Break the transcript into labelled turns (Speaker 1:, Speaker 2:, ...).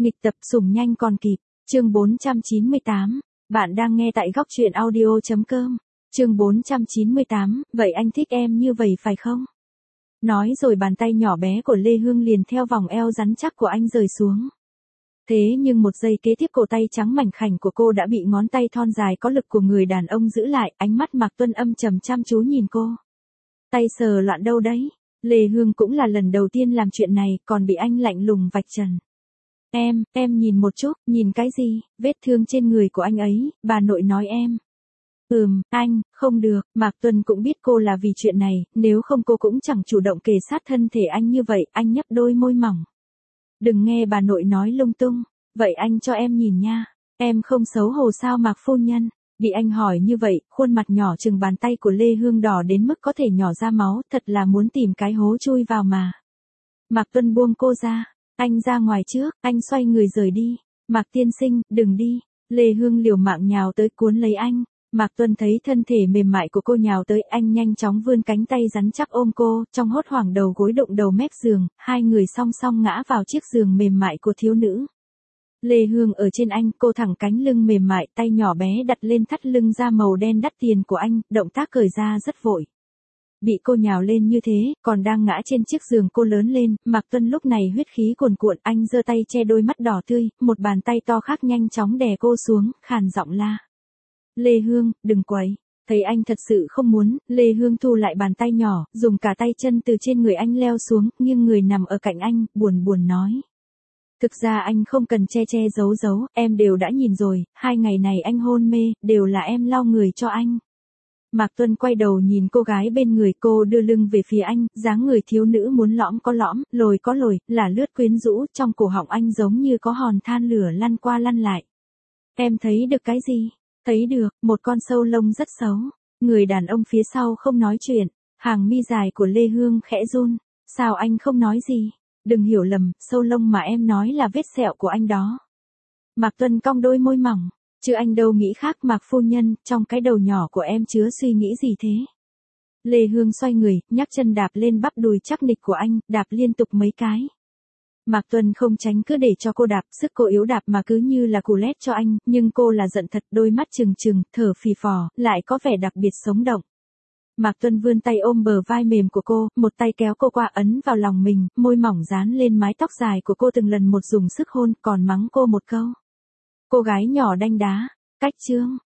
Speaker 1: Nghịch tập sủng nhanh còn kịp, chương 498, bạn đang nghe tại góc truyện audio.com, chương 498, vậy anh thích em như vậy phải không? Nói rồi bàn tay nhỏ bé của Lê Hương liền theo vòng eo rắn chắc của anh rời xuống. Thế nhưng một giây kế tiếp cổ tay trắng mảnh khảnh của cô đã bị ngón tay thon dài có lực của người đàn ông giữ lại, ánh mắt Mạc Tuân âm trầm chăm chú nhìn cô. Tay sờ loạn đâu đấy? Lê Hương cũng là lần đầu tiên làm chuyện này, còn bị anh lạnh lùng vạch trần. Em nhìn một chút, nhìn cái gì, vết thương trên người của anh ấy, bà nội nói em. Anh, không được, Mạc Tuân cũng biết cô là vì chuyện này, nếu không cô cũng chẳng chủ động kề sát thân thể anh như vậy, anh nhấp đôi môi mỏng. Đừng nghe bà nội nói lung tung, vậy anh cho em nhìn nha, em không xấu hổ sao Mạc phu nhân? Bị anh hỏi như vậy, khuôn mặt nhỏ chừng bàn tay của Lê Hương đỏ đến mức có thể nhỏ ra máu, thật là muốn tìm cái hố chui vào mà. Mạc Tuân buông cô ra, anh ra ngoài trước, anh xoay người rời đi. Mạc tiên sinh, đừng đi. Lê Hương liều mạng nhào tới cuốn lấy anh. Mạc Tuân thấy thân thể mềm mại của cô nhào tới, anh nhanh chóng vươn cánh tay rắn chắc ôm cô, trong hốt hoảng đầu gối đụng đầu mép giường, hai người song song ngã vào chiếc giường mềm mại của thiếu nữ. Lê Hương ở trên anh, cô thẳng cánh lưng mềm mại, tay nhỏ bé đặt lên thắt lưng da màu đen đắt tiền của anh, động tác cởi ra rất vội. Bị cô nhào lên như thế, còn đang ngã trên chiếc giường cô lớn lên, Mạc Tuân lúc này huyết khí cuồn cuộn, anh giơ tay che đôi mắt đỏ tươi, một bàn tay to khác nhanh chóng đè cô xuống, khàn giọng la. Lê Hương, đừng quấy. Thấy anh thật sự không muốn, Lê Hương thu lại bàn tay nhỏ, dùng cả tay chân từ trên người anh leo xuống, nghiêng người nằm ở cạnh anh, buồn buồn nói. Thực ra anh không cần che giấu, em đều đã nhìn rồi, 2 ngày này anh hôn mê, đều là em lau người cho anh. Mạc Tuân quay đầu nhìn cô gái bên người, cô đưa lưng về phía anh, dáng người thiếu nữ muốn lõm có lõm, lồi có lồi, là lướt quyến rũ, trong cổ họng anh giống như có hòn than lửa lăn qua lăn lại. Em thấy được cái gì? Thấy được, một con sâu lông rất xấu. Người đàn ông phía sau không nói chuyện, hàng mi dài của Lê Hương khẽ run. Sao anh không nói gì? Đừng hiểu lầm, sâu lông mà em nói là vết sẹo của anh đó. Mạc Tuân cong đôi môi mỏng. Chứ anh đâu nghĩ khác Mạc phu nhân, trong cái đầu nhỏ của em chứa suy nghĩ gì thế? Lê Hương xoay người, nhấc chân đạp lên bắp đùi chắc nịch của anh, đạp liên tục mấy cái. Mạc Tuân không tránh cứ để cho cô đạp, sức cô yếu đạp mà cứ như là cù lét cho anh, nhưng cô là giận thật, đôi mắt trừng trừng, thở phì phò, lại có vẻ đặc biệt sống động. Mạc Tuân vươn tay ôm bờ vai mềm của cô, một tay kéo cô qua ấn vào lòng mình, môi mỏng dán lên mái tóc dài của cô từng lần một dùng sức hôn, còn mắng cô một câu. Cô gái nhỏ đanh đá, cách chương.